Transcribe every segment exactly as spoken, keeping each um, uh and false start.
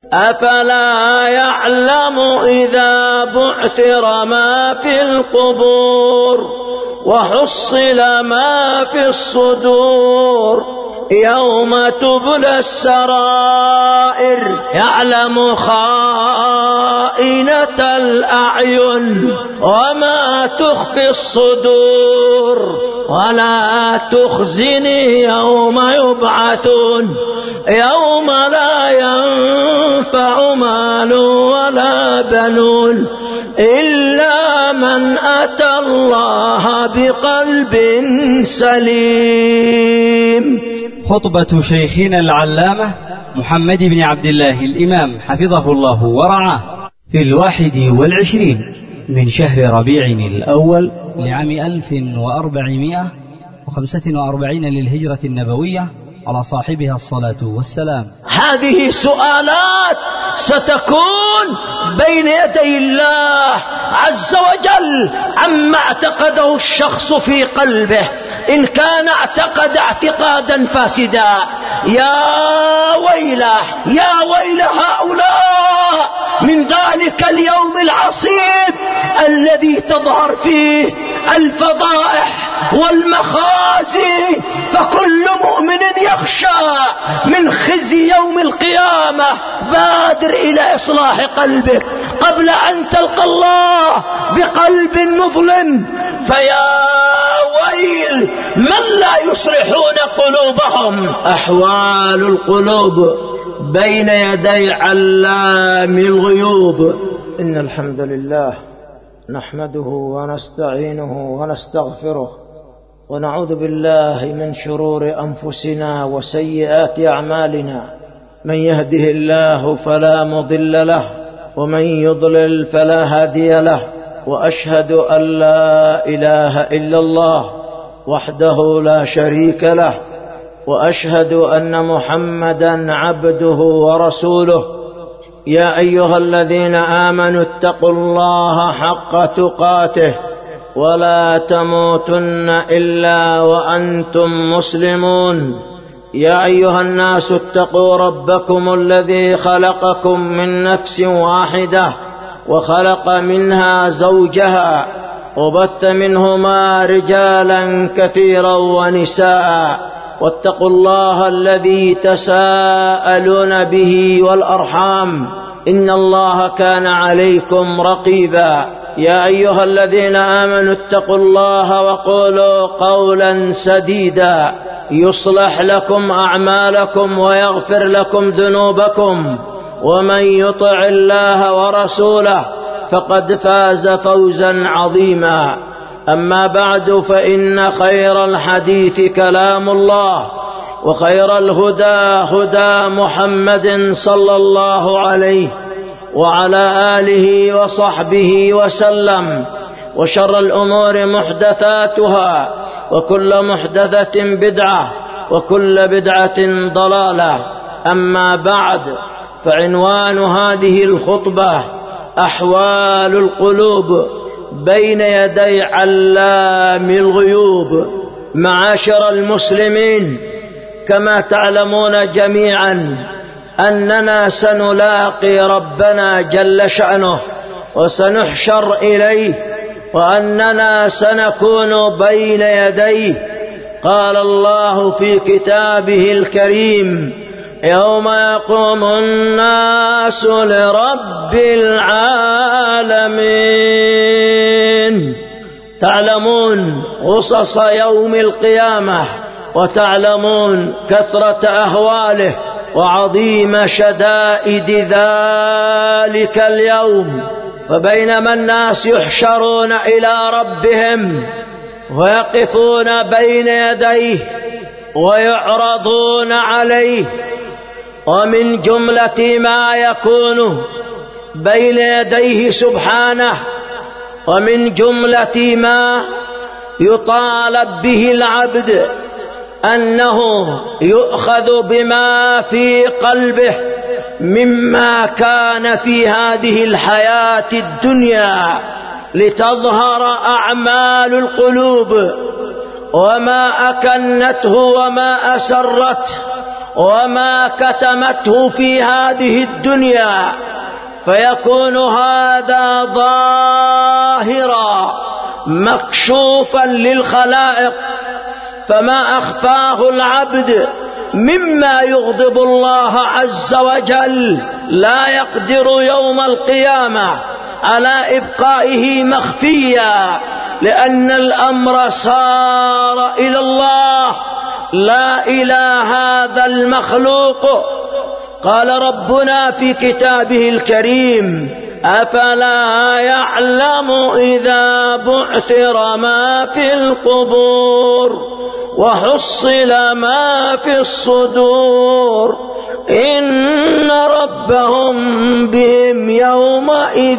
أفلا يعلم إذا بعثر ما في القبور وحصل ما في الصدور يوم تبلى السرائر يعلم خائنة الأعين وما تخفي الصدور ولا تخزني يوم يبعثون يوم لا ينفع مال ولا بنون إلا من أتى الله بقلب سليم. خطبة شيخنا العلامة محمد بن عبد الله الإمام حفظه الله ورعاه في الواحد والعشرين من شهر ربيع الأول لعام ألف وأربعمائة وخمسة وأربعين للهجرة النبوية على صاحبها الصلاة والسلام. هذه سؤالات ستكون بين يدي الله عز وجل عما اعتقده الشخص في قلبه، إن كان اعتقد اعتقادا فاسدا يا ويله يا ويل هؤلاء من ذلك اليوم العصيب الذي تظهر فيه الفضائح والمخازي، فكل مؤمن يخشى من خزي يوم القيامة. بادر إلى إصلاح قلبك قبل أن تلقى الله بقلب مظلم، فيا ويل من لا يصلحون قلوبهم. أحوال القلوب بين يدي علام الغيوب. إن الحمد لله نحمده ونستعينه ونستغفره ونعوذ بالله من شرور أنفسنا وسيئات أعمالنا، من يهده الله فلا مضل له ومن يضلل فلا هادي له، وأشهد أن لا إله إلا الله وحده لا شريك له، وأشهد أن محمدا عبده ورسوله. يا أيها الذين آمنوا اتقوا الله حق تقاته ولا تموتن إلا وأنتم مسلمون. يا أيها الناس اتقوا ربكم الذي خلقكم من نفس واحدة وخلق منها زوجها وبث منهما رجالا كثيرا ونساء، واتقوا الله الذي تساءلون به والأرحام إن الله كان عليكم رقيبا. يا أيها الذين آمنوا اتقوا الله وقولوا قولا سديدا يصلح لكم أعمالكم ويغفر لكم ذنوبكم، ومن يطع الله ورسوله فقد فاز فوزا عظيما. أما بعد، فإن خير الحديث كلام الله، وخير الهدى هدى محمد صلى الله عليه وعلى آله وصحبه وسلم، وشر الأمور محدثاتها، وكل محدثة بدعة، وكل بدعة ضلالة. أما بعد، فعنوان هذه الخطبة أحوال القلوب بين يدي علام الغيوب. معاشر المسلمين، كما تعلمون جميعا أننا سنلاقي ربنا جل شأنه وسنحشر إليه، وأننا سنكون بين يديه. قال الله في كتابه الكريم: يوم يقوم الناس لرب العالمين. تعلمون غصص يوم القيامة، وتعلمون كثرة أهواله وعظيم شدائد ذلك اليوم. فبينما الناس يحشرون إلى ربهم ويقفون بين يديه ويعرضون عليه، ومن جملة ما يكون بين يديه سبحانه، ومن جملة ما يطالب به العبد أنه يؤخذ بما في قلبه مما كان في هذه الحياة الدنيا، لتظهر أعمال القلوب وما أكنته وما أسرته وما كتمته في هذه الدنيا، فيكون هذا ظاهرا مكشوفا للخلائق، فما أخفاه العبد مما يغضب الله عز وجل لا يقدر يوم القيامة على إبقائه مخفيا، لأن الأمر صار إلى الله لا إلى هذا المخلوق. قال ربنا في كتابه الكريم: أفلا يعلم إذا بعثر ما في القبور وحصل ما في الصدور إن ربهم بهم يومئذ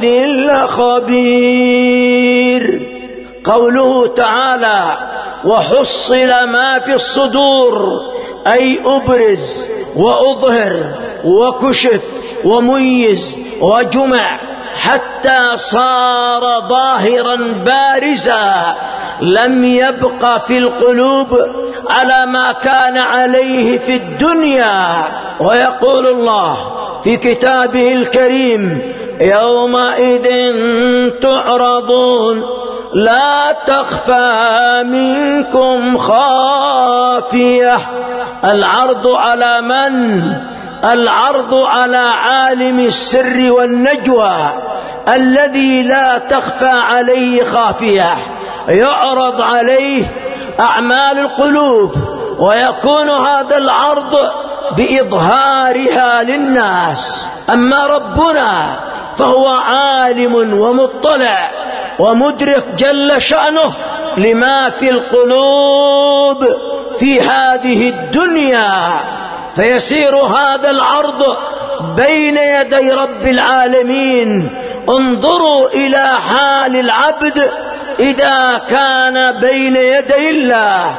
لخبير. قوله تعالى: وحصل ما في الصدور، أي أبرز وأظهر وكشف وميز وجمع حتى صار ظاهرا بارزا، لم يبق في القلوب على ما كان عليه في الدنيا. ويقول الله في كتابه الكريم: يومئذ تعرضون لا تخفى منكم خافية. العرض على من؟ العرض على عالم السر والنجوى الذي لا تخفى عليه خافية، يعرض عليه أعمال القلوب، ويكون هذا العرض بإظهارها للناس. أما ربنا فهو عالم ومطلع ومدرك جل شأنه لما في القلوب في هذه الدنيا، فيسير هذا العرض بين يدي رب العالمين. انظروا إلى حال العبد إذا كان بين يدي الله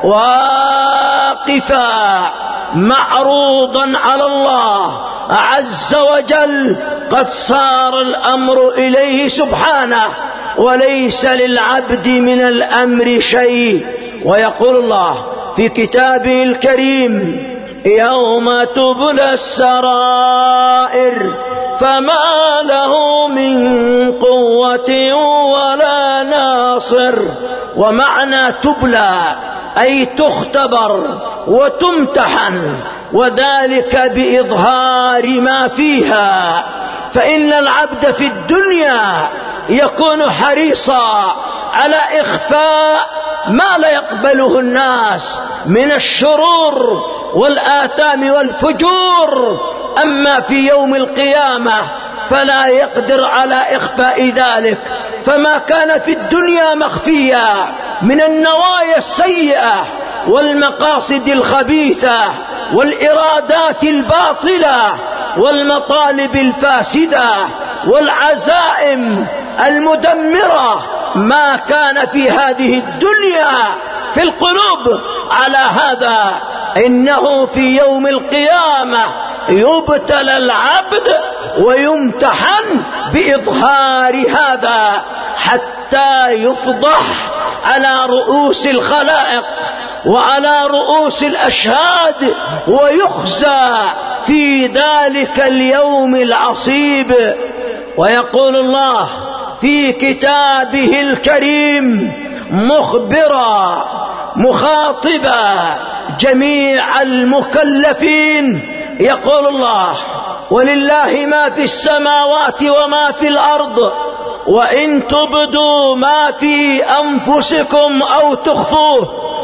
واقفا معروضا على الله عز وجل، قد صار الأمر إليه سبحانه، وليس للعبد من الأمر شيء. ويقول الله في كتابه الكريم: يوم تبلى السرائر فما له من قوة ولا ناصر. ومعنى تبلى أي تختبر وتمتحن، وذلك بإظهار ما فيها. فإن العبد في الدنيا يكون حريصا على إخفاء ما لا يقبله الناس من الشرور والآثام والفجور، أما في يوم القيامة فلا يقدر على إخفاء ذلك. فما كان في الدنيا مخفيا من النوايا السيئة والمقاصد الخبيثة والإرادات الباطلة والمطالب الفاسدة والعزائم المدمرة، ما كان في هذه الدنيا في القلوب على هذا، إنه في يوم القيامة يبتلى العبد ويمتحن بإظهار هذا حتى يفضح على رؤوس الخلائق وعلى رؤوس الأشهاد، ويخزى في ذلك اليوم العصيب. ويقول الله في كتابه الكريم مخبرا مخاطبا جميع المكلفين، يقول الله: ولله ما في السماوات وما في الأرض وإن تبدوا ما في أنفسكم أو تخفوه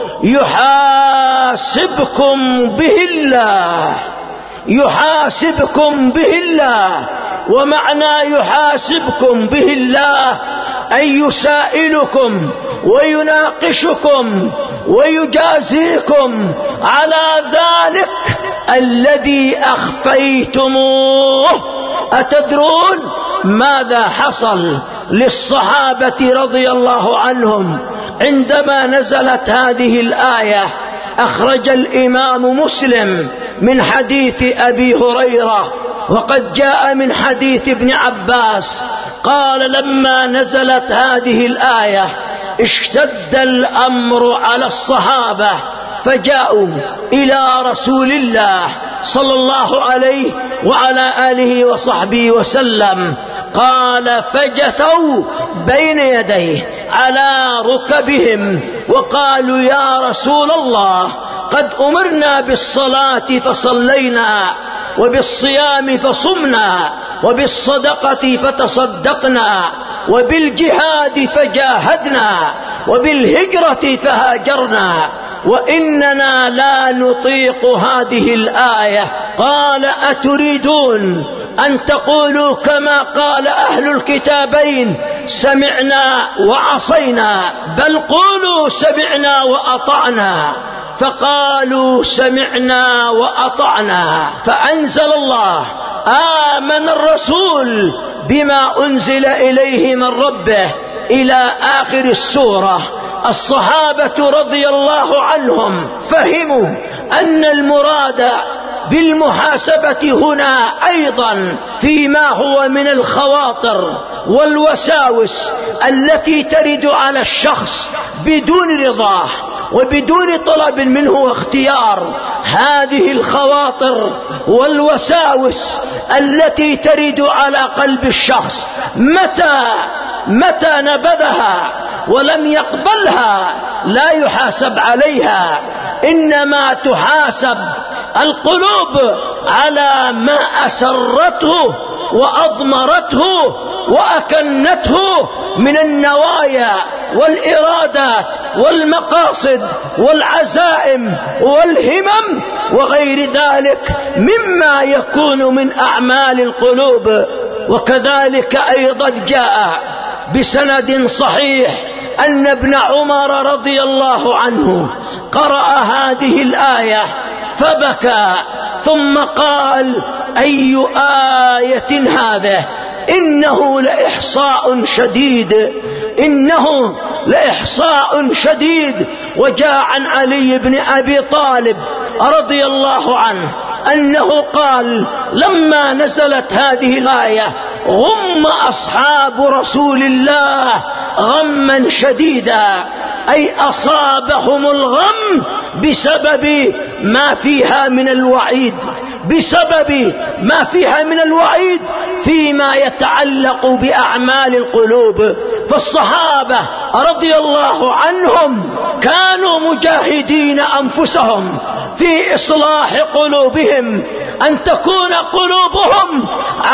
يحاسبكم به الله. يحاسبكم به الله. ومعنى يحاسبكم به الله أن يسائلكم ويناقشكم ويجازيكم على ذلك الذي أخفيتموه. أتدرون ماذا حصل للصحابة رضي الله عنهم عندما نزلت هذه الآية؟ أخرج الإمام مسلم من حديث أبي هريرة، وقد جاء من حديث ابن عباس قال: لما نزلت هذه الآية اشتد الأمر على الصحابة فجاءوا إلى رسول الله صلى الله عليه وعلى آله وصحبه وسلم. قال فجثوا بين يديه على ركبهم وقالوا يا رسول الله قد أمرنا بالصلاة فصلينا، وبالصيام فصمنا، وبالصدقة فتصدقنا، وبالجهاد فجاهدنا، وبالهجرة فهاجرنا، وإننا لا نطيق هذه الآية. قال أتريدون أن تقولوا كما قال أهل الكتابين سمعنا وعصينا؟ بل قولوا سمعنا وأطعنا. فقالوا سمعنا وأطعنا. فأنزل الله آمن الرسول بما أنزل إليه من ربه إلى آخر السورة. الصحابة رضي الله عنهم فهموا أن المراد بالمحاسبة هنا أيضا فيما هو من الخواطر والوساوس التي ترد على الشخص بدون رضاه وبدون طلب منه واختيار. هذه الخواطر والوساوس التي ترد على قلب الشخص متى متى نبذها ولم يقبلها لا يحاسب عليها، إنما تحاسب القلوب على ما أسرته وأضمرته وأكنته من النوايا والإرادات والمقاصد والعزائم والهمم وغير ذلك مما يكون من أعمال القلوب. وكذلك أيضا جاء بسند صحيح أن ابن عمر رضي الله عنه قرأ هذه الآية فبكى ثم قال أي آية هذه؟ إنه لإحصاء شديد، إنه لإحصاء شديد. وجاء عن علي بن أبي طالب رضي الله عنه أنه قال لما نزلت هذه الآية غم أصحاب رسول الله غما شديدا، أي أصابهم الغم بسبب ما فيها من الوعيد، بسبب ما فيها من الوعيد فيما يتعلق بأعمال القلوب. فالصحابة رضي الله عنهم كانوا مجاهدين أنفسهم في إصلاح قلوبهم، أن تكون قلوبهم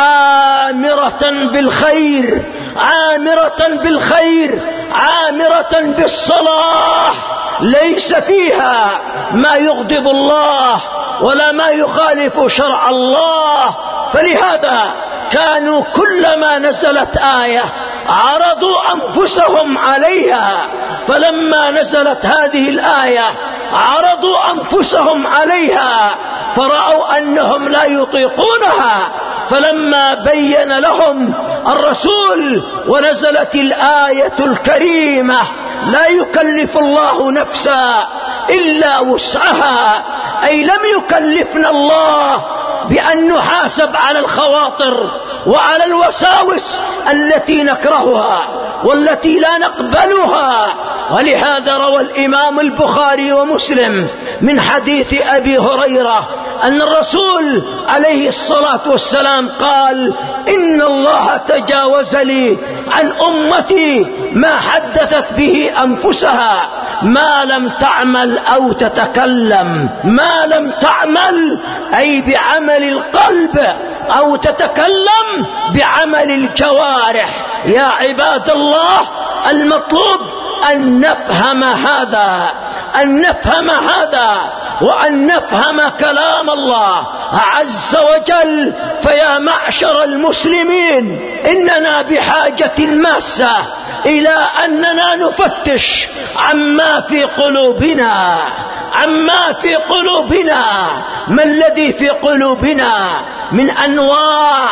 عامرة بالخير، عامرة بالخير، عامرة بالصلاح، ليس فيها ما يغضب الله ولا ما يخالف شرع الله. فلهذا كانوا كلما نزلت آية عرضوا أنفسهم عليها، فلما نزلت هذه الآية عرضوا أنفسهم عليها فرأوا أنهم لا يطيقونها. فلما بين لهم الرسول ونزلت الآية الكريمة لا يكلف الله نفسا إلا وسعها، أي لم يكلفنا الله بأن نحاسب على الخواطر وعلى الوساوس التي نكرهها والتي لا نقبلها. ولهذا روى الإمام البخاري ومسلم من حديث أبي هريرة أن الرسول عليه الصلاة والسلام قال إن الله تجاوز لي عن أمتي ما حدثت به أنفسها ما لم تعمل أو تتكلم. ما لم تعمل أي بعمل القلب أو تتكلم بعمل الجوارح. يا عباد الله المطلوب أن نفهم هذا، أن نفهم هذا وأن نفهم كلام الله عز وجل. فيا معشر المسلمين إننا بحاجة ماسة إلى أننا نفتش عما في قلوبنا، عما في قلوبنا. ما الذي في قلوبنا من أنواع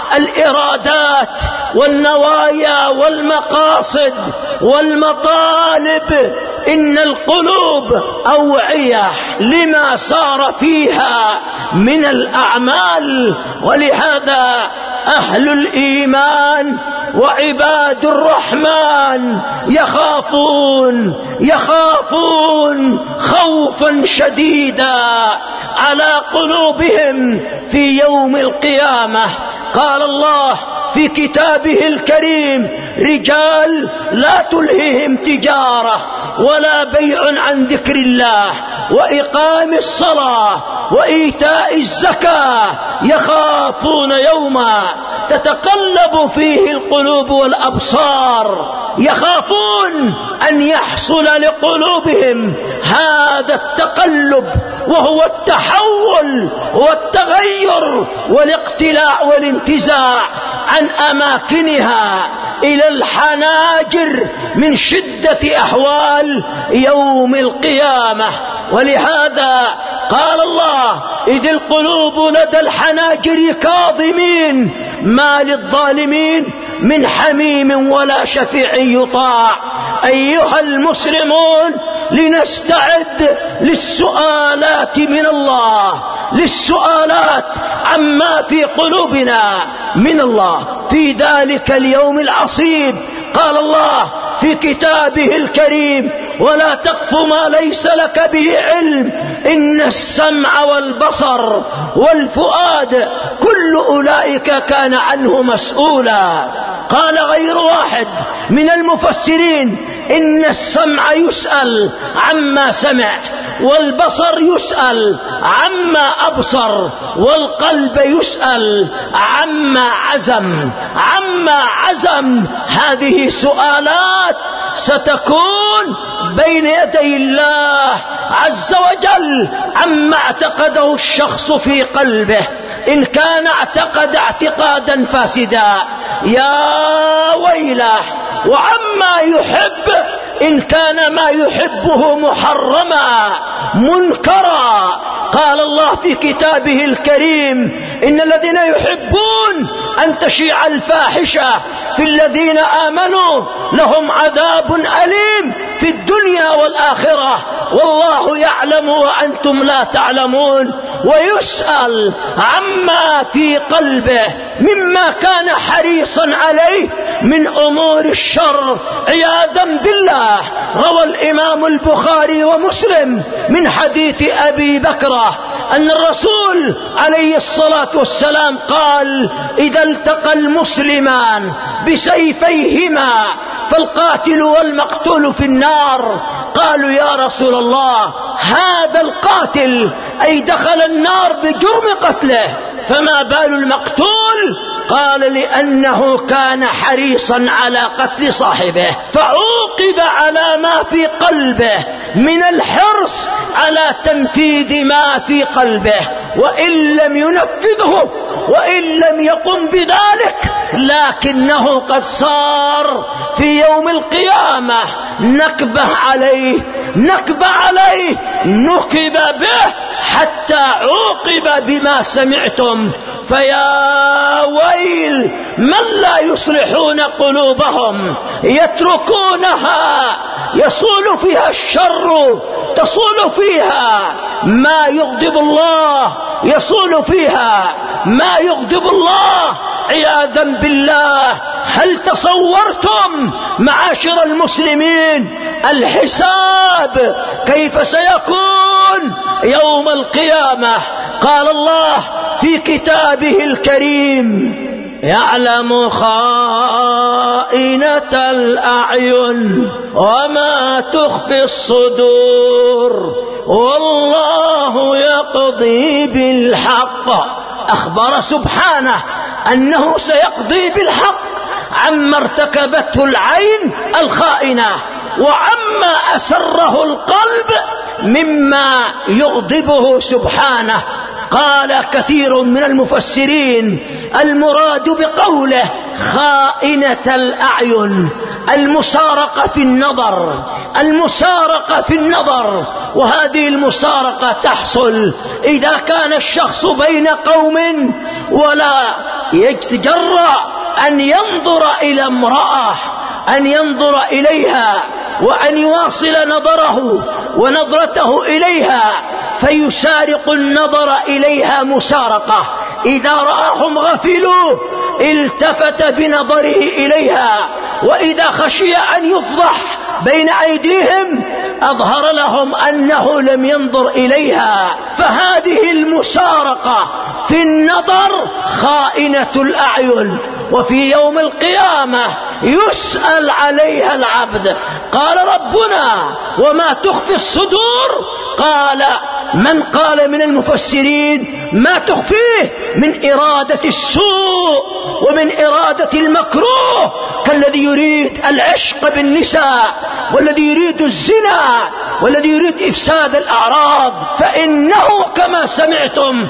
الإرادات والنوايا والمقاصد والمطالب؟ إن القلوب أوعية لما صار فيها من الأعمال. ولهذا أهل الإيمان وعباد الرحمن يخافون يخافون خوفا شديدا على قلوبهم في يوم القيامة. قال الله في كتابه الكريم: رجال لا تلههم تجارة ولا بيع عن ذكر الله وإقام الصلاة وإيتاء الزكاة يخافون يوما تتقلب فيه القلوب والأبصار. يخافون أن يحصل لقلوبهم هذا التقلب، وهو التحول والتغير والاقتلاع والانتزاع عن أماكنها إلى الحناجر من شدة أحوال يوم القيامة. ولهذا قال الله: إذ القلوب لدى الحناجر كاظمين ما للظالمين من حميم ولا شفيع يطاع. أيها المسلمون، لنستعد للسؤالات من الله، للسؤالات عما في قلوبنا من الله في ذلك اليوم العصيب. قال الله في كتابه الكريم: ولا تقف ما ليس لك به علم إن السمع والبصر والفؤاد كل أولئك كان عنه مسؤولا. قال غير واحد من المفسرين: إن السمع يسأل عما سمع، والبصر يسأل عما أبصر، والقلب يسأل عما عزم عما عزم. هذه سؤالات ستكون بين يدي الله عز وجل عما اعتقده الشخص في قلبه، إن كان اعتقد اعتقادا فاسدا يا ويله، وعما يحب إن كان ما يحبه محرما منكرا. قال الله في كتابه الكريم: إن الذين يحبون أن تشيع الفاحشة في الذين آمنوا لهم عذاب أليم في الدنيا والآخرة والله يعلم وأنتم لا تعلمون. ويسأل عما في قلبه مما كان حريصا عليه من أمور الشر عياذا بالله. روى الإمام البخاري ومسلم من حديث أبي بكرة أن الرسول عليه الصلاة والسلام قال: إذا التقى المسلمان بسيفيهما فالقاتل والمقتول في النار. قالوا: يا رسول الله، هذا القاتل أي دخل النار بجرم قتله، فما بال المقتول؟ قال: لأنه كان حريصا على قتل صاحبه، فعوقب على ما في قلبه من الحرص على تنفيذ ما في قلبه، وإن لم ينفذه وإن لم يقم بذلك لكنه قد صار في يوم القيامة نكبة عليه نكبة عليه نكب به حتى عوقب بما سمعتم. فيا ويل من لا يصلحون قلوبهم، يتركونها يصول فيها الشر، تصول فيها ما يغضب الله، يصول فيها ما يغضب الله عياذا بالله. هل تصورتم معاشر المسلمين الحساب كيف سيكون يوم القيامة؟ قال الله في كتابه الكريم: يعلم خائنة الأعين وما تخفي الصدور والله يقضي بالحق. أخبر سبحانه أنه سيقضي بالحق عما ارتكبته العين الخائنة وعما أسره القلب مما يغضبه سبحانه. قال كثير من المفسرين: المراد بقوله خائنة الأعين المسارقة في النظر، المسارقة في النظر. وهذه المسارقة تحصل إذا كان الشخص بين قوم ولا يتجرأ أن ينظر إلى امرأة، أن ينظر إليها وأن يواصل نظره ونظرته إليها، فيسارق النظر إليها مسارقة. إذا رآهم غفلوا التفت بنظره إليها، وإذا خشي أن يفضح بين أيديهم أظهر لهم أنه لم ينظر إليها. فهذه المسارقة في النظر خائنة الأعين، وفي يوم القيامة يسأل عليها العبد. قال ربنا: وما تخفي الصدور؟ قال: من قال من المفسرين ما تخفيه من إرادة السوء ومن إرادة المكروه، كالذي يريد العشق بالنساء، والذي يريد الزنا، والذي يريد إفساد الأعراض، فإنه كما سمعتم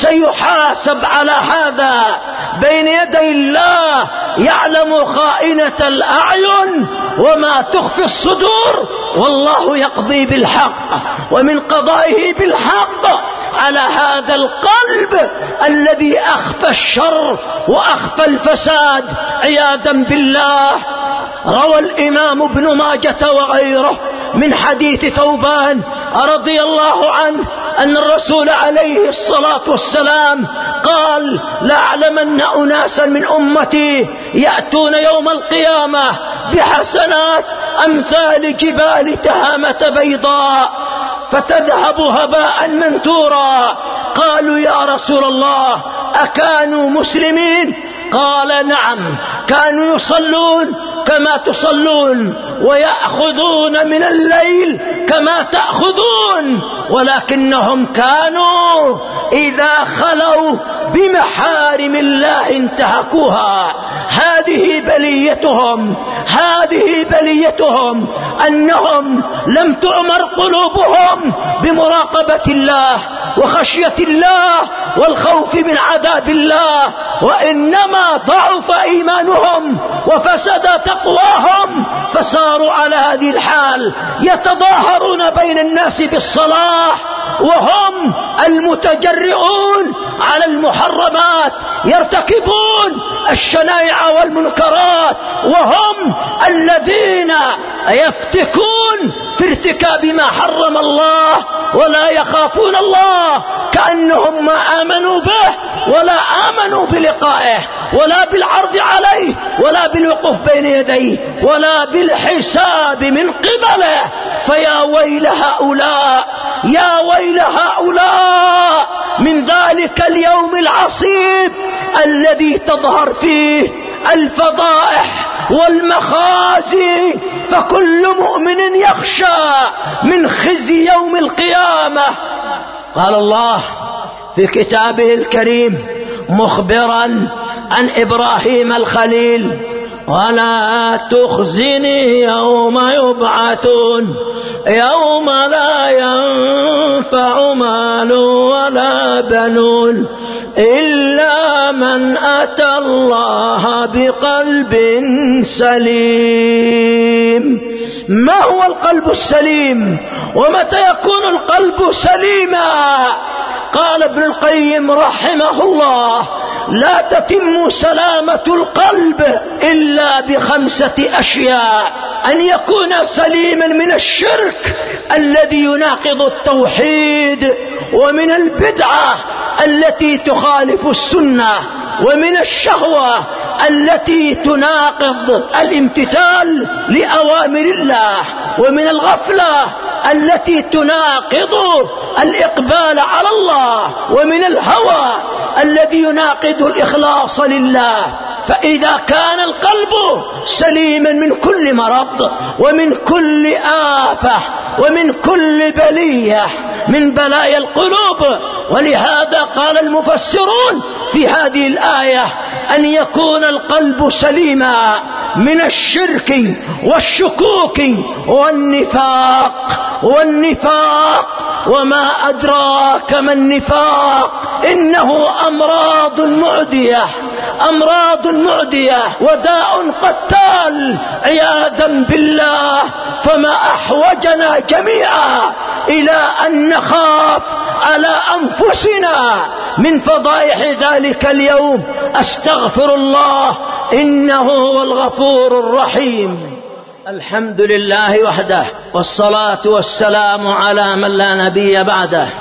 سيحاسب على هذا بين يدي الله. يعلم خائنة الأعين وما تخفي الصدور، والله يقضي بالحق، ومن قضائه بالحق على هذا القلب الذي أخفى الشر وأخفى الفساد عياذا بالله. روى الإمام ابن ماجة وغيره من حديث ثوبان رضي الله عنه أن الرسول عليه الصلاة والسلام قال: لأعلمن أناسا من أمتي يأتون يوم القيامة بحسنات أمثال جبال تهامة بيضاء فتذهب هباء منثورا. قالوا: يا رسول الله أكانوا مسلمين؟ قال: نعم، كانوا يصلون كما تصلون، ويأخذون من الليل كما تأخذون، ولكنهم كانوا إذا خلوا بمحارم الله انتهكوها. هذه بليتهم، هذه بليتهم، أنهم لم تؤمر قلوبهم بمراقبة الله وخشية الله والخوف من عذاب الله، وإنما ضعف إيمانهم وفسد تقواهم، فصاروا على هذه الحال يتظاهرون بين الناس بالصلاح وهم المتجرئون على المحرمات، يرتكبون الشنائع والمنكرات، وهم الذين يفتكون في ارتكاب ما حرم الله ولا يخافون الله، كأنهم ما آمنوا به ولا آمنوا بلقائه ولا بالعرض عليه ولا بالوقوف بين يديه ولا بالحساب من قبله. فيا ويل هؤلاء، يا ويل هؤلاء من ذلك اليوم العصيب الذي تظهر فيه الفضائح والمخازي، فكل مؤمن يخشى من خزي يوم القيامة. قال الله في كتابه الكريم مخبرا عن إبراهيم الخليل: ولا تخزني يوم يبعثون يوم لا ينفع مال ولا بنون إلا من أتى الله بقلب سليم. ما هو القلب السليم؟ ومتى يكون القلب سليما؟ قال ابن القيم رحمه الله: لا تتم سلامة القلب إلا بخمسة أشياء: أن يكون سليما من الشرك الذي يناقض التوحيد، ومن البدعة التي تخالف السنة، ومن الشهوة التي تناقض الامتثال لأوامر الله، ومن الغفلة التي تناقض الإقبال على الله، ومن الهوى الذي يناقض الإخلاص لله. فإذا كان القلب سليما من كل مرض ومن كل آفة ومن كل بلية من بلايا القلوب، ولهذا قال المفسرون في هذه الآية أن يكون القلب سليما من الشرك والشكوك والنفاق. والنفاق وما أدراك ما النفاق؟ إنه أمراض معدية، أمراض معدية وداء قتال عياذا بالله. فما أحوجنا جميعا إلى أن نخاف على أنفسنا من فضائح ذلك اليوم. أستغفر الله إنه هو الغفور الرحيم. الحمد لله وحده، والصلاة والسلام على من لا نبي بعده،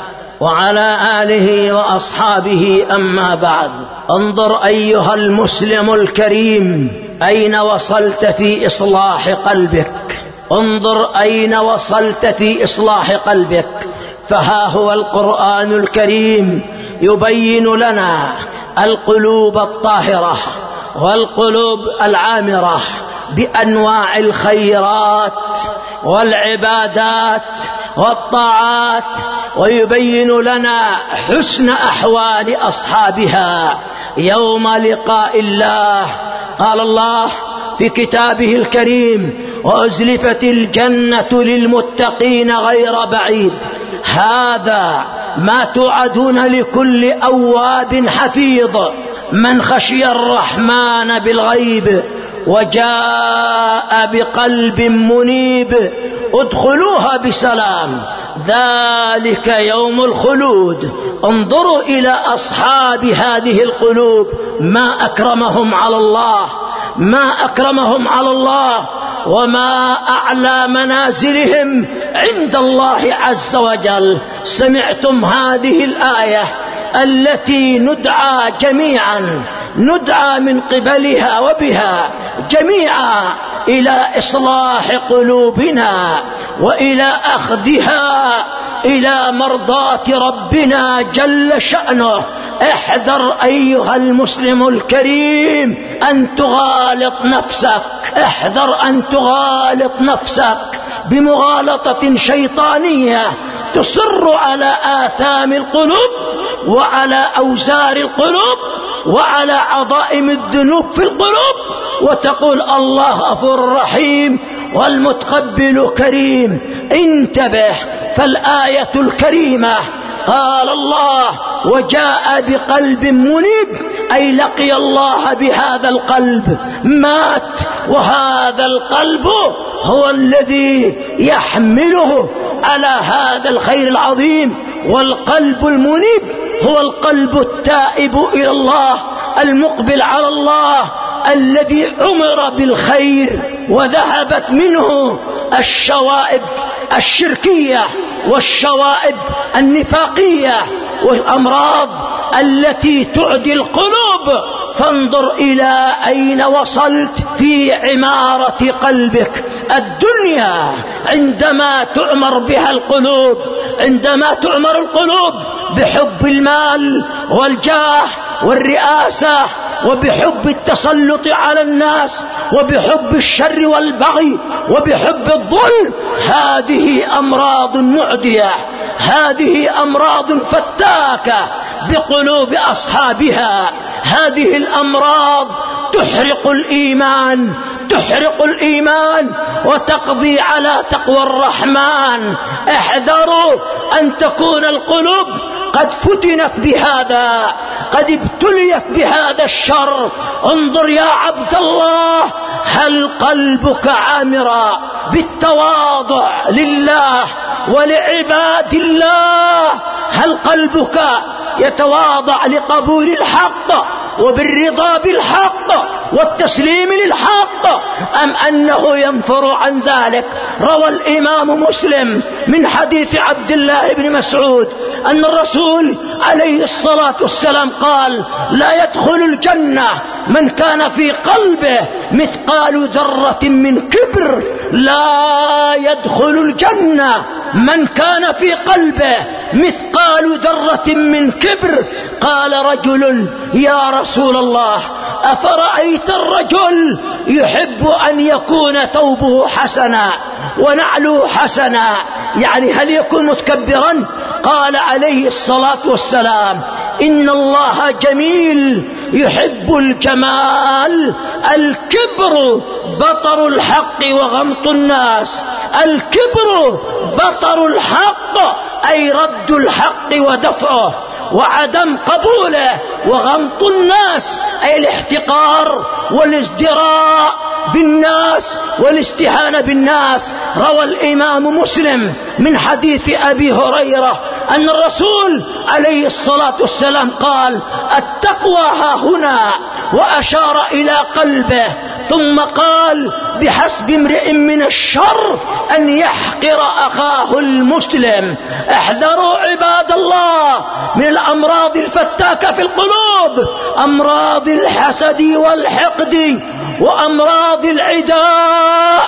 وعلى آله وأصحابه، أما بعد. انظر أيها المسلم الكريم أين وصلت في إصلاح قلبك، انظر أين وصلت في إصلاح قلبك. فها هو القرآن الكريم يبين لنا القلوب الطاهرة والقلوب العامرة بأنواع الخيرات والعبادات والطاعات، ويبين لنا حسن أحوال أصحابها يوم لقاء الله. قال الله في كتابه الكريم: وأزلفت الجنة للمتقين غير بعيد. هذا ما توعدون لكل أواب حفيظ من خشي الرحمن بالغيب وجاء بقلب منيب، ادخلوها بسلام ذلك يوم الخلود. انظروا إلى أصحاب هذه القلوب، ما أكرمهم على الله، ما أكرمهم على الله، وما أعلى منازلهم عند الله عز وجل. سمعتم هذه الآية التي ندعى جميعا، ندعى من قبلها وبها جميعا إلى إصلاح قلوبنا وإلى أخذها إلى مرضاة ربنا جل شأنه. احذر أيها المسلم الكريم أن تغالط نفسك، احذر أن تغالط نفسك بمغالطة شيطانية تصر على آثام القلوب وعلى أوزار القلوب وعلى عظائم الذنوب في القلوب، وتقول الله غفور رحيم والمتقبل كريم. انتبه، فالآية الكريمة قال الله: وجاء بقلب منيب، أي لقي الله بهذا القلب، مات، وهذا القلب هو الذي يحمله على هذا الخير العظيم. والقلب المنيب هو القلب التائب إلى الله المقبل على الله، الذي عمر بالخير وذهبت منه الشوائب الشركية والشوائب النفاقية والأمراض التي تعدي القلوب. فانظر إلى أين وصلت في عمارة قلبك. الدنيا عندما تعمر بها القلوب، عندما تعمر القلوب بحب المال والجاه والرئاسة وبحب التسلط على الناس وبحب الشر والبغي وبحب الظلم، هذه أمراض معدية، هذه أمراض فتاكة بقلوب أصحابها. هذه الأمراض تحرق الإيمان، تحرق الإيمان وتقضي على تقوى الرحمن. احذروا أن تكون القلوب قد فتنت بهذا، قد ابتليت بهذا الشر. انظر يا عبد الله، هل قلبك عامرا بالتواضع لله ولعباد الله؟ هل قلبك يتواضع لقبول الحق وبالرضا بالحق والتسليم للحق، أم أنه ينفر عن ذلك؟ روى الإمام مسلم من حديث عبد الله بن مسعود أن الرسول عليه الصلاة والسلام قال: لا يدخل الجنة من كان في قلبه مثقال ذرة من كبر. لا يدخل الجنة من كان في قلبه مثقال ذرة من كبر. قال رجل: يا رسول الله، أفرأيت الرجل يحب أن يكون ثوبه حسنا ونعله حسنا، يعني هل يكون متكبرا؟ قال عليه الصلاة والسلام: إن الله جميل يحب الجمال. الكبر بطر الحق وغمط الناس، الكبر بطر الحق أي رد الحق ودفعه وعدم قبوله، وغمط الناس أي الاحتقار والازدراء بالناس والاستهانة بالناس. روى الإمام مسلم من حديث أبي هريرة أن الرسول عليه الصلاة والسلام قال: التقوى ها هنا، وأشار إلى قلبه، ثم قال بحسب امرئ من الشر أن يحقر أخاه المسلم. احذروا عباد الله من الأمراض الفتاكة في القلوب، أمراض الحسد والحقد وأمراض العداء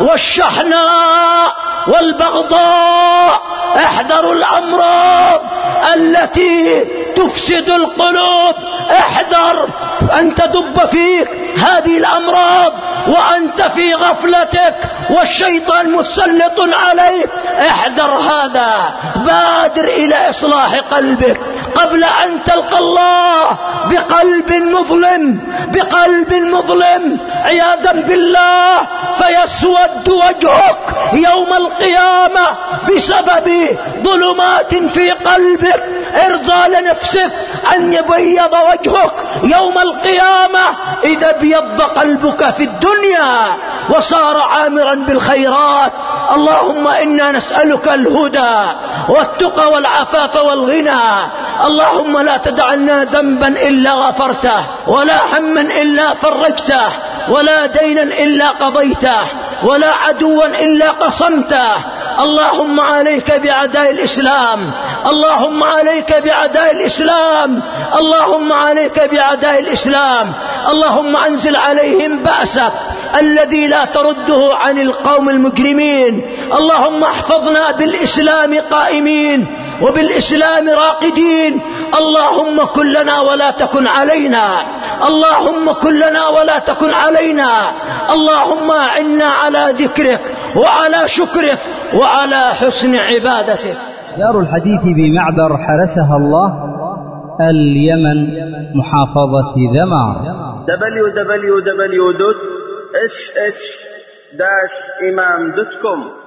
والشحناء والبغضاء. احذروا الأمراض التي تفسد القلوب، احذر أن تدب فيك هذه الأمراض وأنت في غفلتك والشيطان مسلط عليك. احذر هذا، بادر إلى إصلاح قلبك قبل أن تلقى الله بقلب مظلم، بقلب مظلم عياذا بالله، فيسود وجهك يوم القيامة بسبب ظلمات في قلبك. ارضى لنفسك أن يبيض وجهك يوم القيامة إذا ابيض قلبك في الدنيا وصار عامرا بالخيرات. اللهم إنا نسألك الهدى والتقى والعفاف والغنى. اللهم لا تدع لنا ذنبا إلا غفرته، ولا هما إلا فرجته، ولا دينا إلا قضيته، ولا عدوا إلا قصمته. اللهم عليك بأعداء الإسلام، اللهم عليك بأعداء الإسلام، اللهم عليك بأعداء الإسلام. اللهم أنزل عليهم بأسك الذي لا ترده عن القوم المجرمين. اللهم احفظنا بالإسلام قائمين وبالإسلام راقدين. اللهم كن لنا ولا تكن علينا، اللهم كن لنا ولا تكن علينا. اللهم أعنا على ذكرك وعلى شكرك وعلى حسن عبادتك. دار الحديث بمعبر حرسها الله، اليمن، محافظة ذمار. دبليو دبليو دبليو دوت إس إتش داش إمام دوت كوم